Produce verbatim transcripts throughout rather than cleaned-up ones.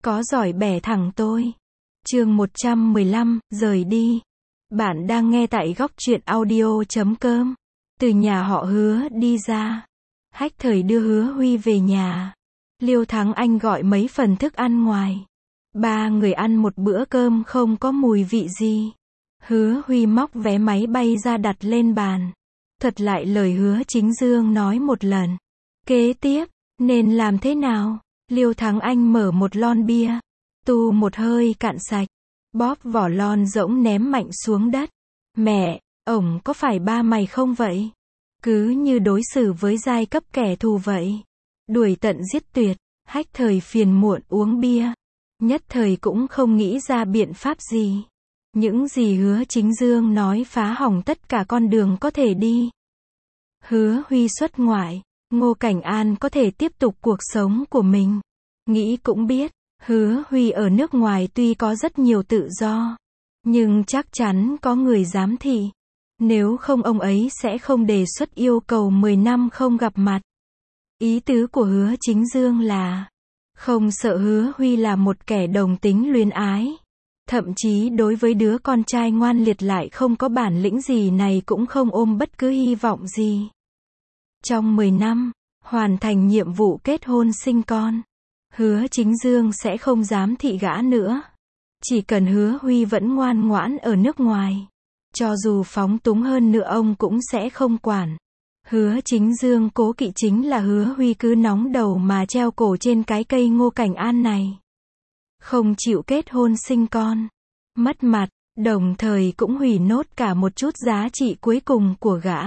có giỏi bẻ thẳng tôi. Chương một trăm mười lăm, rời đi. Bạn đang nghe tại góc truyện audio chấm com. Từ nhà họ Hứa đi ra. Hách Thời đưa Hứa Huy về nhà. Liêu Thắng Anh gọi mấy phần thức ăn ngoài. Ba người ăn một bữa cơm không có mùi vị gì. Hứa Huy móc vé máy bay ra đặt lên bàn. Thuật lại lời Hứa Chính Dương nói một lần. Kế tiếp, nên làm thế nào? Liêu Thắng Anh mở một lon bia. Tu một hơi cạn sạch. Bóp vỏ lon rỗng ném mạnh xuống đất. Mẹ, ổng có phải ba mày không vậy? Cứ như đối xử với giai cấp kẻ thù vậy. Đuổi tận giết tuyệt. Hách Thời phiền muộn uống bia. Nhất thời cũng không nghĩ ra biện pháp gì. Những gì Hứa Chính Dương nói phá hỏng tất cả con đường có thể đi. Hứa Huy xuất ngoại. Ngô Cảnh An có thể tiếp tục cuộc sống của mình. Nghĩ cũng biết, Hứa Huy ở nước ngoài tuy có rất nhiều tự do, nhưng chắc chắn có người giám thị. Nếu không ông ấy sẽ không đề xuất yêu cầu mười năm không gặp mặt. Ý tứ của Hứa Chính Dương là không sợ Hứa Huy là một kẻ đồng tính luyến ái. Thậm chí đối với đứa con trai ngoan liệt lại không có bản lĩnh gì này cũng không ôm bất cứ hy vọng gì. Trong mười năm, hoàn thành nhiệm vụ kết hôn sinh con, Hứa Chính Dương sẽ không dám thị gã nữa. Chỉ cần Hứa Huy vẫn ngoan ngoãn ở nước ngoài, cho dù phóng túng hơn nữa ông cũng sẽ không quản. Hứa Chính Dương cố kỵ chính là Hứa Huy cứ nóng đầu mà treo cổ trên cái cây Ngô Cảnh An này. Không chịu kết hôn sinh con, mất mặt, đồng thời cũng hủy nốt cả một chút giá trị cuối cùng của gã.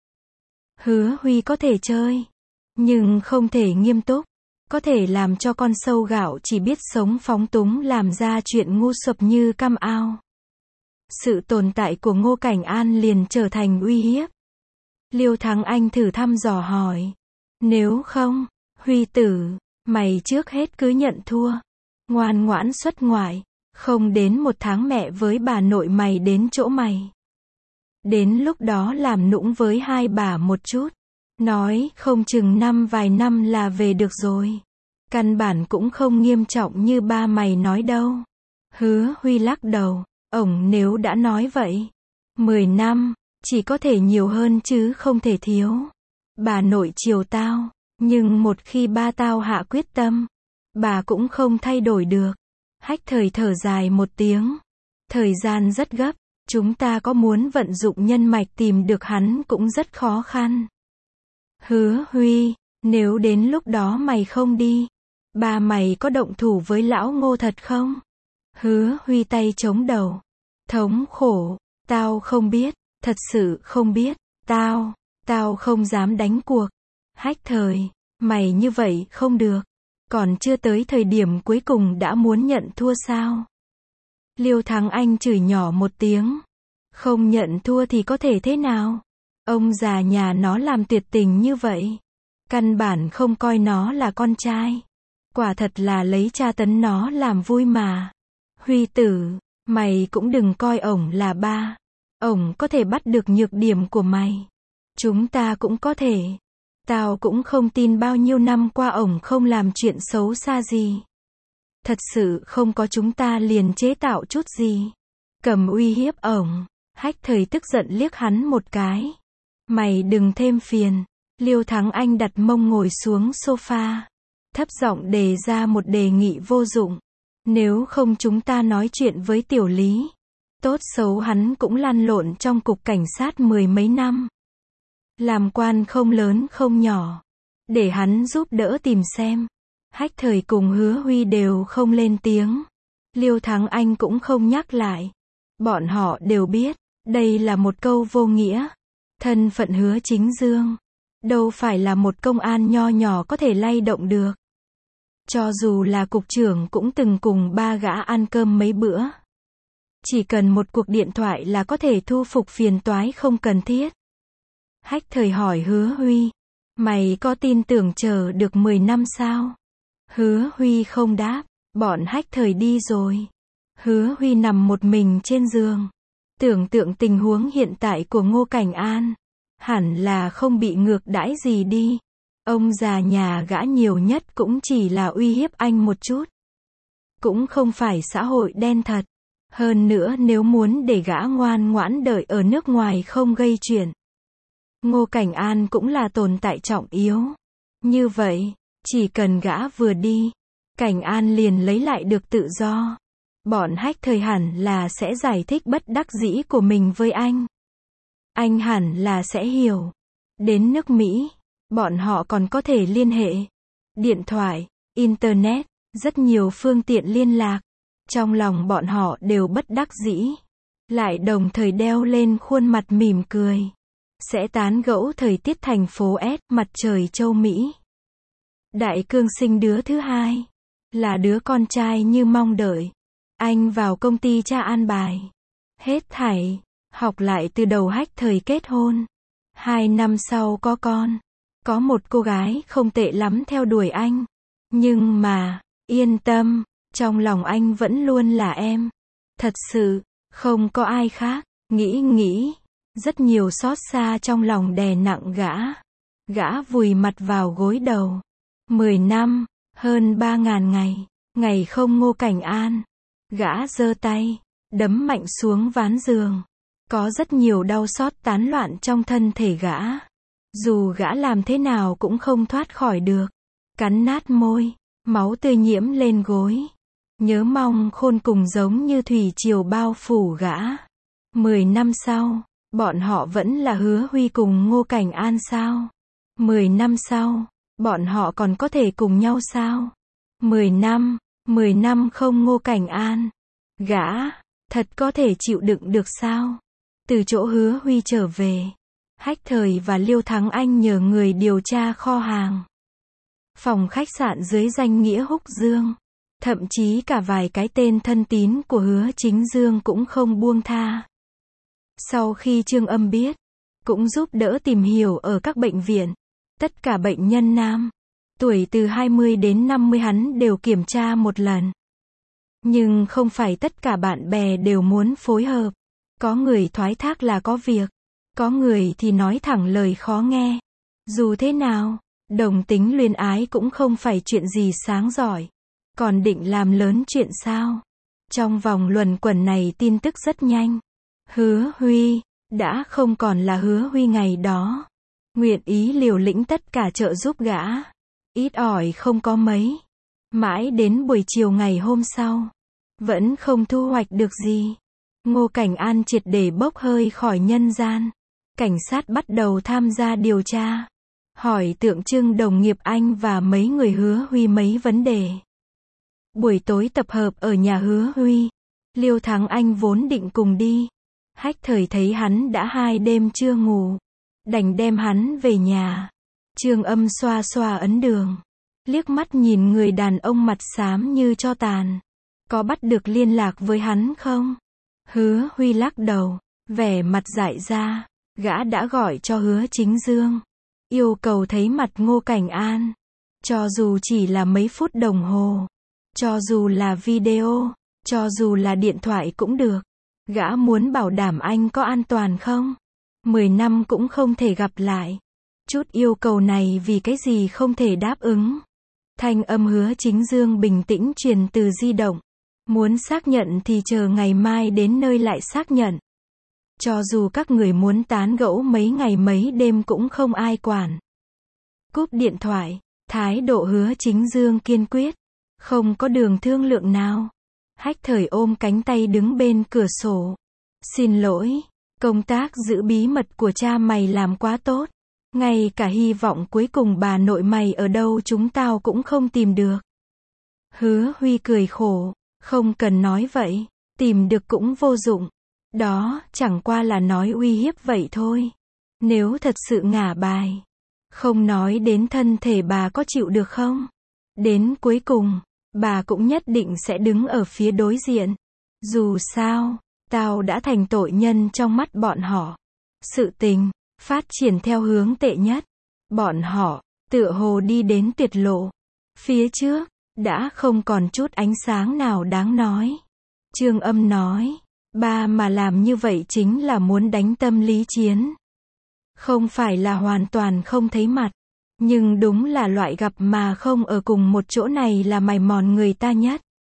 Hứa Huy có thể chơi, nhưng không thể nghiêm túc. Có thể làm cho con sâu gạo chỉ biết sống phóng túng làm ra chuyện ngu xuẩn như cam ao. Sự tồn tại của Ngô Cảnh An liền trở thành uy hiếp. Liêu Thắng Anh thử thăm dò hỏi. Nếu không, Huy tử, mày trước hết cứ nhận thua. Ngoan ngoãn xuất ngoại. Không đến một tháng mẹ với bà nội mày đến chỗ mày. Đến lúc đó làm nũng với hai bà một chút. Nói không chừng năm vài năm là về được rồi. Căn bản cũng không nghiêm trọng như ba mày nói đâu. Hứa Huy lắc đầu. Ổng nếu đã nói vậy. Mười năm, chỉ có thể nhiều hơn chứ không thể thiếu. Bà nội chiều tao. Nhưng một khi ba tao hạ quyết tâm, bà cũng không thay đổi được. Hách Thời thở dài một tiếng. Thời gian rất gấp. Chúng ta có muốn vận dụng nhân mạch tìm được hắn cũng rất khó khăn. Hứa Huy, nếu đến lúc đó mày không đi, ba mày có động thủ với lão Ngô thật không? Hứa Huy tay chống đầu. Thống khổ, tao không biết, thật sự không biết, tao, tao không dám đánh cuộc. Hách Thời, mày như vậy không được. Còn chưa tới thời điểm cuối cùng đã muốn nhận thua sao? Liêu Thắng Anh chửi nhỏ một tiếng. Không nhận thua thì có thể thế nào? Ông già nhà nó làm tuyệt tình như vậy. Căn bản không coi nó là con trai. Quả thật là lấy tra tấn nó làm vui mà. Huy tử, mày cũng đừng coi ổng là ba. Ổng có thể bắt được nhược điểm của mày. Chúng ta cũng có thể. Tao cũng không tin bao nhiêu năm qua ổng không làm chuyện xấu xa gì. Thật sự không có chúng ta liền chế tạo chút gì. Cầm uy hiếp ổng. Hách Thời tức giận liếc hắn một cái. Mày đừng thêm phiền. Liêu Thắng Anh đặt mông ngồi xuống sofa. Thấp giọng đề ra một đề nghị vô dụng. Nếu không chúng ta nói chuyện với Tiểu Lý. Tốt xấu hắn cũng lăn lộn trong cục cảnh sát mười mấy năm. Làm quan không lớn không nhỏ. Để hắn giúp đỡ tìm xem. Hách Thời cùng Hứa Huy đều không lên tiếng. Liêu Thắng Anh cũng không nhắc lại. Bọn họ đều biết. Đây là một câu vô nghĩa. Thân phận Hứa Chính Dương. Đâu phải là một công an nho nhỏ có thể lay động được. Cho dù là cục trưởng cũng từng cùng ba gã ăn cơm mấy bữa. Chỉ cần một cuộc điện thoại là có thể thu phục phiền toái không cần thiết. Hách Thời hỏi Hứa Huy. Mày có tin tưởng chờ được mười năm sao? Hứa Huy không đáp. Bọn Hách Thời đi rồi. Hứa Huy nằm một mình trên giường. Tưởng tượng tình huống hiện tại của Ngô Cảnh An. Hẳn là không bị ngược đãi gì đi. Ông già nhà gã nhiều nhất cũng chỉ là uy hiếp anh một chút. cũng không phải xã hội đen thật. Hơn nữa nếu muốn để gã ngoan ngoãn đợi ở nước ngoài không gây chuyện, Ngô Cảnh An cũng là tồn tại trọng yếu. Như vậy, chỉ cần gã vừa đi, Cảnh An liền lấy lại được tự do. Bọn Hách Thời hẳn là sẽ giải thích bất đắc dĩ của mình với anh. Anh hẳn là sẽ hiểu. Đến nước Mỹ, bọn họ còn có thể liên hệ. Điện thoại, Internet, rất nhiều phương tiện liên lạc. Trong lòng bọn họ đều bất đắc dĩ. Lại đồng thời đeo lên khuôn mặt mỉm cười. Sẽ tán gẫu thời tiết thành phố S, mặt trời châu Mỹ. Đại Cương sinh đứa thứ hai. Là đứa con trai như mong đợi. Anh vào công ty cha an bài. Hết thảy. Học lại từ đầu Hách Thời kết hôn. Hai năm sau có con. Có một cô gái không tệ lắm theo đuổi anh. Nhưng mà, yên tâm, trong lòng anh vẫn luôn là em. Thật sự, không có ai khác. Nghĩ nghĩ, rất nhiều xót xa trong lòng đè nặng gã. Gã vùi mặt vào gối đầu. Mười năm, hơn ba ngàn ngày. Ngày không Ngô Cảnh An. Gã giơ tay, đấm mạnh xuống ván giường. Có rất nhiều đau xót tán loạn trong thân thể gã. Dù gã làm thế nào cũng không thoát khỏi được. Cắn nát môi, máu tươi nhiễm lên gối. Nhớ mong khôn cùng giống như thủy triều bao phủ gã. Mười năm sau, bọn họ vẫn là Hứa Huy cùng Ngô Cảnh An sao? Mười năm sau, bọn họ còn có thể cùng nhau sao? Mười năm, mười năm không Ngô Cảnh An. Gã, thật có thể chịu đựng được sao? Từ chỗ Hứa Huy trở về, Hách Thời và Liêu Thắng Anh nhờ người điều tra kho hàng. Phòng khách sạn dưới danh nghĩa Húc Dương. Thậm chí cả vài cái tên thân tín của Hứa Chính Dương cũng không buông tha. Sau khi Trương Âm biết, cũng giúp đỡ tìm hiểu ở các bệnh viện. Tất cả bệnh nhân nam, tuổi từ hai mươi đến năm mươi hắn đều kiểm tra một lần. Nhưng không phải tất cả bạn bè đều muốn phối hợp. Có người thoái thác là có việc. Có người thì nói thẳng lời khó nghe. Dù thế nào, đồng tính luyến ái cũng không phải chuyện gì sáng giỏi. Còn định làm lớn chuyện sao? Trong vòng luẩn quẩn này tin tức rất nhanh. Hứa Huy, đã không còn là Hứa Huy ngày đó. Nguyện ý liều lĩnh tất cả trợ giúp gã. Ít ỏi không có mấy. Mãi đến buổi chiều ngày hôm sau. Vẫn không thu hoạch được gì. Ngô Cảnh An triệt để bốc hơi khỏi nhân gian. Cảnh sát bắt đầu tham gia điều tra. Hỏi tượng trưng đồng nghiệp anh và mấy người Hứa Huy mấy vấn đề. Buổi tối tập hợp ở nhà Hứa Huy. Liêu Thắng Anh vốn định cùng đi. Hách Thời thấy hắn đã hai đêm chưa ngủ. Đành đem hắn về nhà. Trương Âm xoa xoa ấn đường. Liếc mắt nhìn người đàn ông mặt xám như tro tàn. Có bắt được liên lạc với hắn không? Hứa Huy lắc đầu. Vẻ mặt dại ra. Gã đã gọi cho Hứa Chính Dương. Yêu cầu thấy mặt Ngô Cảnh An. Cho dù chỉ là mấy phút đồng hồ. Cho dù là video. Cho dù là điện thoại cũng được. Gã muốn bảo đảm anh có an toàn không? Mười năm cũng không thể gặp lại. Chút yêu cầu này vì cái gì không thể đáp ứng. Thanh âm Hứa Chính Dương bình tĩnh truyền từ di động. Muốn xác nhận thì chờ ngày mai đến nơi lại xác nhận. Cho dù các người muốn tán gẫu mấy ngày mấy đêm cũng không ai quản. Cúp điện thoại, thái độ Hứa Chính Dương kiên quyết. Không có đường thương lượng nào. Hách Thời ôm cánh tay đứng bên cửa sổ. Xin lỗi, công tác giữ bí mật của cha mày làm quá tốt. Ngay cả hy vọng cuối cùng bà nội mày ở đâu chúng tao cũng không tìm được. Hứa Huy cười khổ. Không cần nói vậy. Tìm được cũng vô dụng. Đó, chẳng qua là nói uy hiếp vậy thôi. Nếu thật sự ngả bài. Không nói đến thân thể bà có chịu được không? Đến cuối cùng, bà cũng nhất định sẽ đứng ở phía đối diện. Dù sao, tao đã thành tội nhân trong mắt bọn họ. Sự tình phát triển theo hướng tệ nhất. Bọn họ tựa hồ đi đến tuyệt lộ. Phía trước đã không còn chút ánh sáng nào đáng nói. Trương Âm nói, ba mà làm như vậy chính là muốn đánh tâm lý chiến. Không phải là hoàn toàn không thấy mặt, nhưng đúng là loại gặp mà không ở cùng một chỗ này là mài mòn người ta nhất.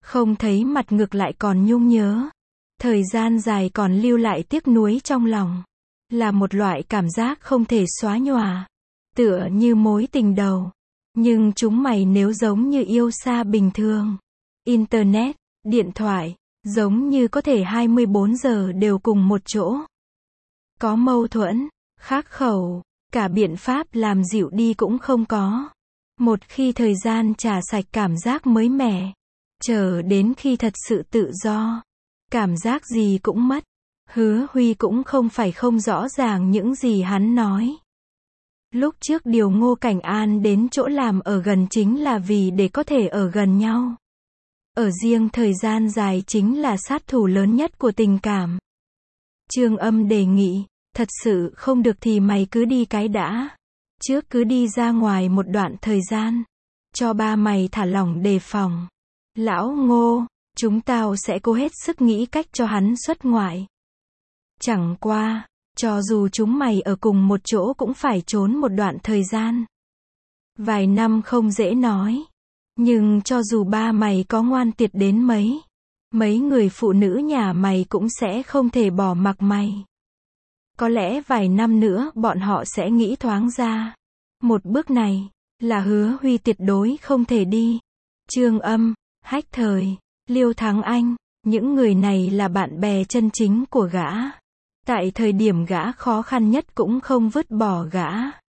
Không thấy mặt ngược lại còn nhung nhớ. Thời gian dài còn lưu lại tiếc nuối trong lòng. Là một loại cảm giác không thể xóa nhòa. Tựa như mối tình đầu. Nhưng chúng mày nếu giống như yêu xa bình thường. Internet, điện thoại, giống như có thể hai mươi bốn giờ đều cùng một chỗ. Có mâu thuẫn, khắc khẩu, cả biện pháp làm dịu đi cũng không có. Một khi thời gian trả sạch cảm giác mới mẻ, chờ đến khi thật sự tự do, cảm giác gì cũng mất. Hứa Huy cũng không phải không rõ ràng những gì hắn nói. Lúc trước điều Ngô Cảnh An đến chỗ làm ở gần chính là vì để có thể ở gần nhau. Ở riêng thời gian dài chính là sát thủ lớn nhất của tình cảm. Trương Âm đề nghị, thật sự không được thì mày cứ đi cái đã. Trước cứ đi ra ngoài một đoạn thời gian. Cho ba mày thả lỏng đề phòng. Lão Ngô, chúng tao sẽ cố hết sức nghĩ cách cho hắn xuất ngoại. Chẳng qua, cho dù chúng mày ở cùng một chỗ cũng phải trốn một đoạn thời gian. Vài năm không dễ nói. Nhưng cho dù ba mày có ngoan tiệt đến mấy, mấy người phụ nữ nhà mày cũng sẽ không thể bỏ mặc mày. Có lẽ vài năm nữa bọn họ sẽ nghĩ thoáng ra. Một bước này, là Hứa Huy tuyệt đối không thể đi. Trương Âm, Hách Thời, Liêu Thắng Anh, những người này là bạn bè chân chính của gã. Tại thời điểm gã khó khăn nhất cũng không vứt bỏ gã.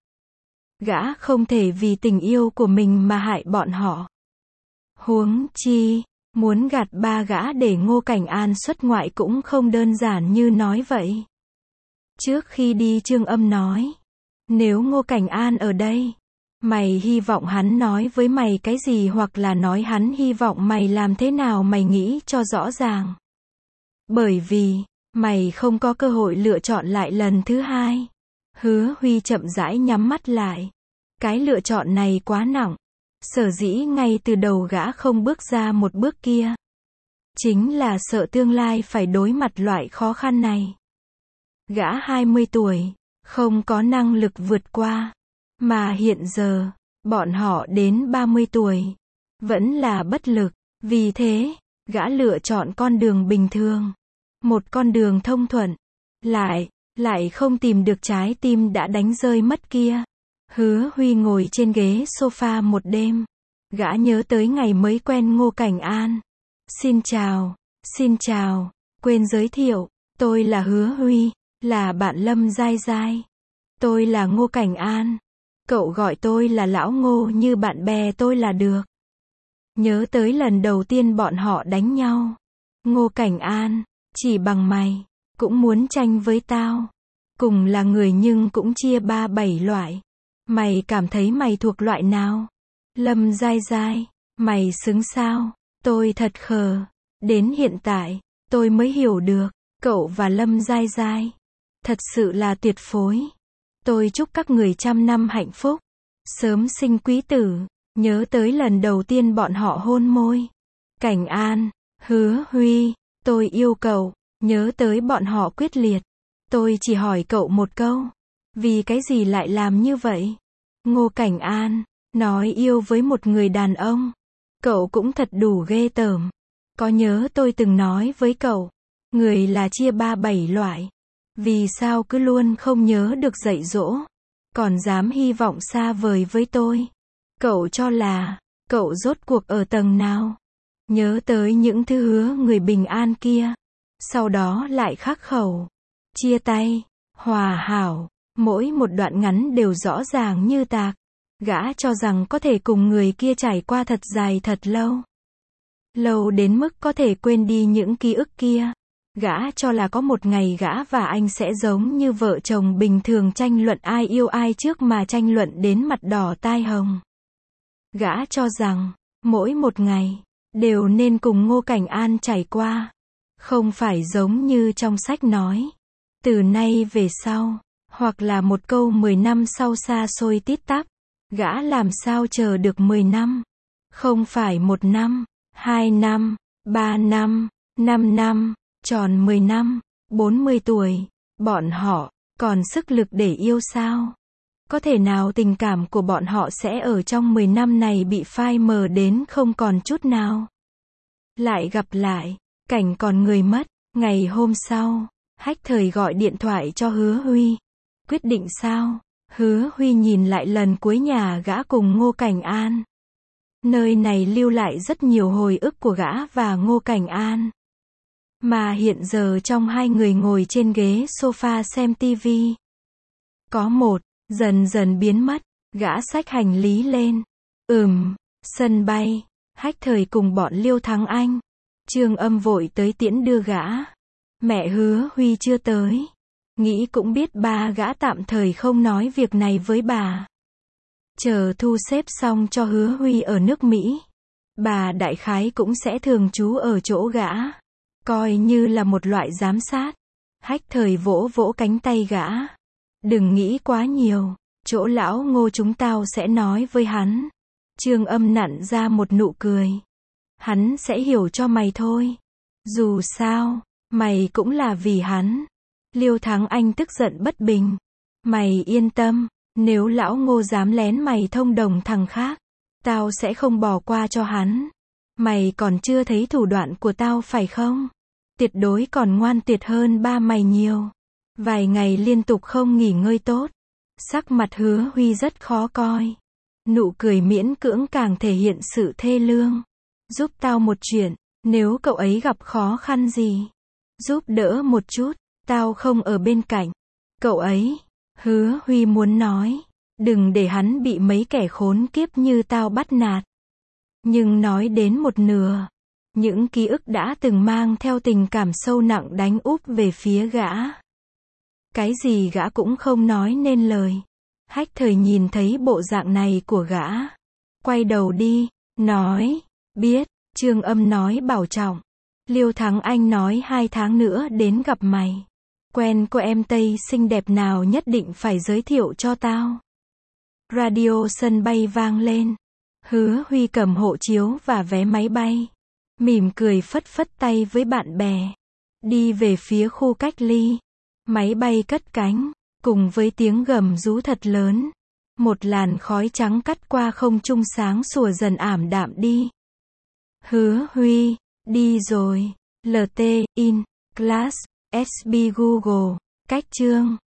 Gã không thể vì tình yêu của mình mà hại bọn họ. Huống chi, muốn gạt ba gã để Ngô Cảnh An xuất ngoại cũng không đơn giản như nói vậy. Trước khi đi Trương Âm nói, nếu Ngô Cảnh An ở đây, mày hy vọng hắn nói với mày cái gì hoặc là nói hắn hy vọng mày làm thế nào mày nghĩ cho rõ ràng. Bởi vì, mày không có cơ hội lựa chọn lại lần thứ hai. Hứa Huy chậm rãi nhắm mắt lại. Cái lựa chọn này quá nặng. Sở dĩ ngay từ đầu gã không bước ra một bước kia. Chính là sợ tương lai phải đối mặt loại khó khăn này. Gã hai mươi tuổi, không có năng lực vượt qua. Mà hiện giờ, bọn họ đến ba mươi tuổi, vẫn là bất lực. Vì thế, gã lựa chọn con đường bình thường. Một con đường thông thuận. Lại, lại không tìm được trái tim đã đánh rơi mất kia. Hứa Huy ngồi trên ghế sofa một đêm. Gã nhớ tới ngày mới quen Ngô Cảnh An. Xin chào, xin chào, quên giới thiệu, tôi là Hứa Huy, là bạn Lâm Giai Giai. Tôi là Ngô Cảnh An. Cậu gọi tôi là Lão Ngô như bạn bè tôi là được. Nhớ tới lần đầu tiên bọn họ đánh nhau. Ngô Cảnh An, chỉ bằng mày, cũng muốn tranh với tao. Cùng là người nhưng cũng chia ba bảy loại. Mày cảm thấy mày thuộc loại nào? Lâm Giai Giai, mày xứng sao? Tôi thật khờ. Đến hiện tại, tôi mới hiểu được, cậu và Lâm Giai Giai. Thật sự là tuyệt phối. Tôi chúc các người trăm năm hạnh phúc. Sớm sinh quý tử. Nhớ tới lần đầu tiên bọn họ hôn môi. Cảnh An, Hứa Huy, tôi yêu cậu. Nhớ tới bọn họ quyết liệt. Tôi chỉ hỏi cậu một câu. Vì cái gì lại làm như vậy? Ngô Cảnh An, nói yêu với một người đàn ông. Cậu cũng thật đủ ghê tởm. Có nhớ tôi từng nói với cậu, người là chia ba bảy loại. Vì sao cứ luôn không nhớ được dạy dỗ, còn dám hy vọng xa vời với tôi? Cậu cho là, cậu rốt cuộc ở tầng nào? Nhớ tới những thứ hứa người bình an kia. Sau đó lại khắc khẩu. Chia tay, hòa hảo. Mỗi một đoạn ngắn đều rõ ràng như tạc. Gã cho rằng có thể cùng người kia trải qua thật dài thật lâu. Lâu đến mức có thể quên đi những ký ức kia. Gã cho là có một ngày gã và anh sẽ giống như vợ chồng bình thường tranh luận ai yêu ai trước mà tranh luận đến mặt đỏ tai hồng. Gã cho rằng, mỗi một ngày, đều nên cùng Ngô Cảnh An trải qua. Không phải giống như trong sách nói. Từ nay về sau, hoặc là một câu mười năm sau xa xôi tít tắp. Gã làm sao chờ được mười năm. Không phải một năm, hai năm, ba năm, năm năm, tròn mười năm, bốn mươi tuổi. Bọn họ, còn sức lực để yêu sao? Có thể nào tình cảm của bọn họ sẽ ở trong mười năm này bị phai mờ đến không còn chút nào? Lại gặp lại. Cảnh còn người mất. Ngày hôm sau, Hách Thời gọi điện thoại cho Hứa Huy. Quyết định sao? Hứa Huy nhìn lại lần cuối nhà gã cùng Ngô Cảnh An. Nơi này lưu lại rất nhiều hồi ức của gã và Ngô Cảnh An. Mà hiện giờ trong hai người ngồi trên ghế sofa xem tivi. Có một, dần dần biến mất, gã xách hành lý lên. Ừm, sân bay, Hách Thời cùng bọn Liêu Thắng Anh. Trương Âm vội tới tiễn đưa gã. Mẹ Hứa Huy chưa tới. Nghĩ cũng biết ba gã tạm thời không nói việc này với bà. Chờ thu xếp xong cho Hứa Huy ở nước Mỹ. Bà đại khái cũng sẽ thường trú ở chỗ gã. Coi như là một loại giám sát. Hách Thời vỗ vỗ cánh tay gã. Đừng nghĩ quá nhiều. Chỗ lão Ngô chúng tao sẽ nói với hắn. Trương Âm nặn ra một nụ cười. Hắn sẽ hiểu cho mày thôi. Dù sao, mày cũng là vì hắn. Liêu Thắng Anh tức giận bất bình. Mày yên tâm, nếu lão Ngô dám lén mày thông đồng thằng khác, tao sẽ không bỏ qua cho hắn. Mày còn chưa thấy thủ đoạn của tao phải không? Tuyệt đối còn ngoan tuyệt hơn ba mày nhiều. Vài ngày liên tục không nghỉ ngơi tốt. Sắc mặt Hứa Huy rất khó coi. Nụ cười miễn cưỡng càng thể hiện sự thê lương. Giúp tao một chuyện, nếu cậu ấy gặp khó khăn gì, giúp đỡ một chút, tao không ở bên cạnh. Cậu ấy, Hứa Huy muốn nói, đừng để hắn bị mấy kẻ khốn kiếp như tao bắt nạt. Nhưng nói đến một nửa, những ký ức đã từng mang theo tình cảm sâu nặng đánh úp về phía gã. Cái gì gã cũng không nói nên lời. Hách Thời nhìn thấy bộ dạng này của gã. Quay đầu đi, nói, biết, Trương Âm nói bảo trọng. Liêu Thắng Anh nói hai tháng nữa đến gặp mày. Quen cô em Tây xinh đẹp nào nhất định phải giới thiệu cho tao. Radio sân bay vang lên. Hứa Huy cầm hộ chiếu và vé máy bay. Mỉm cười phất phất tay với bạn bè. Đi về phía khu cách ly. Máy bay cất cánh. Cùng với tiếng gầm rú thật lớn. Một làn khói trắng cắt qua không trung sáng sủa dần ảm đạm đi. Hứa Huy, đi rồi. lờ tê, in, class, ét bê Google, cách chương.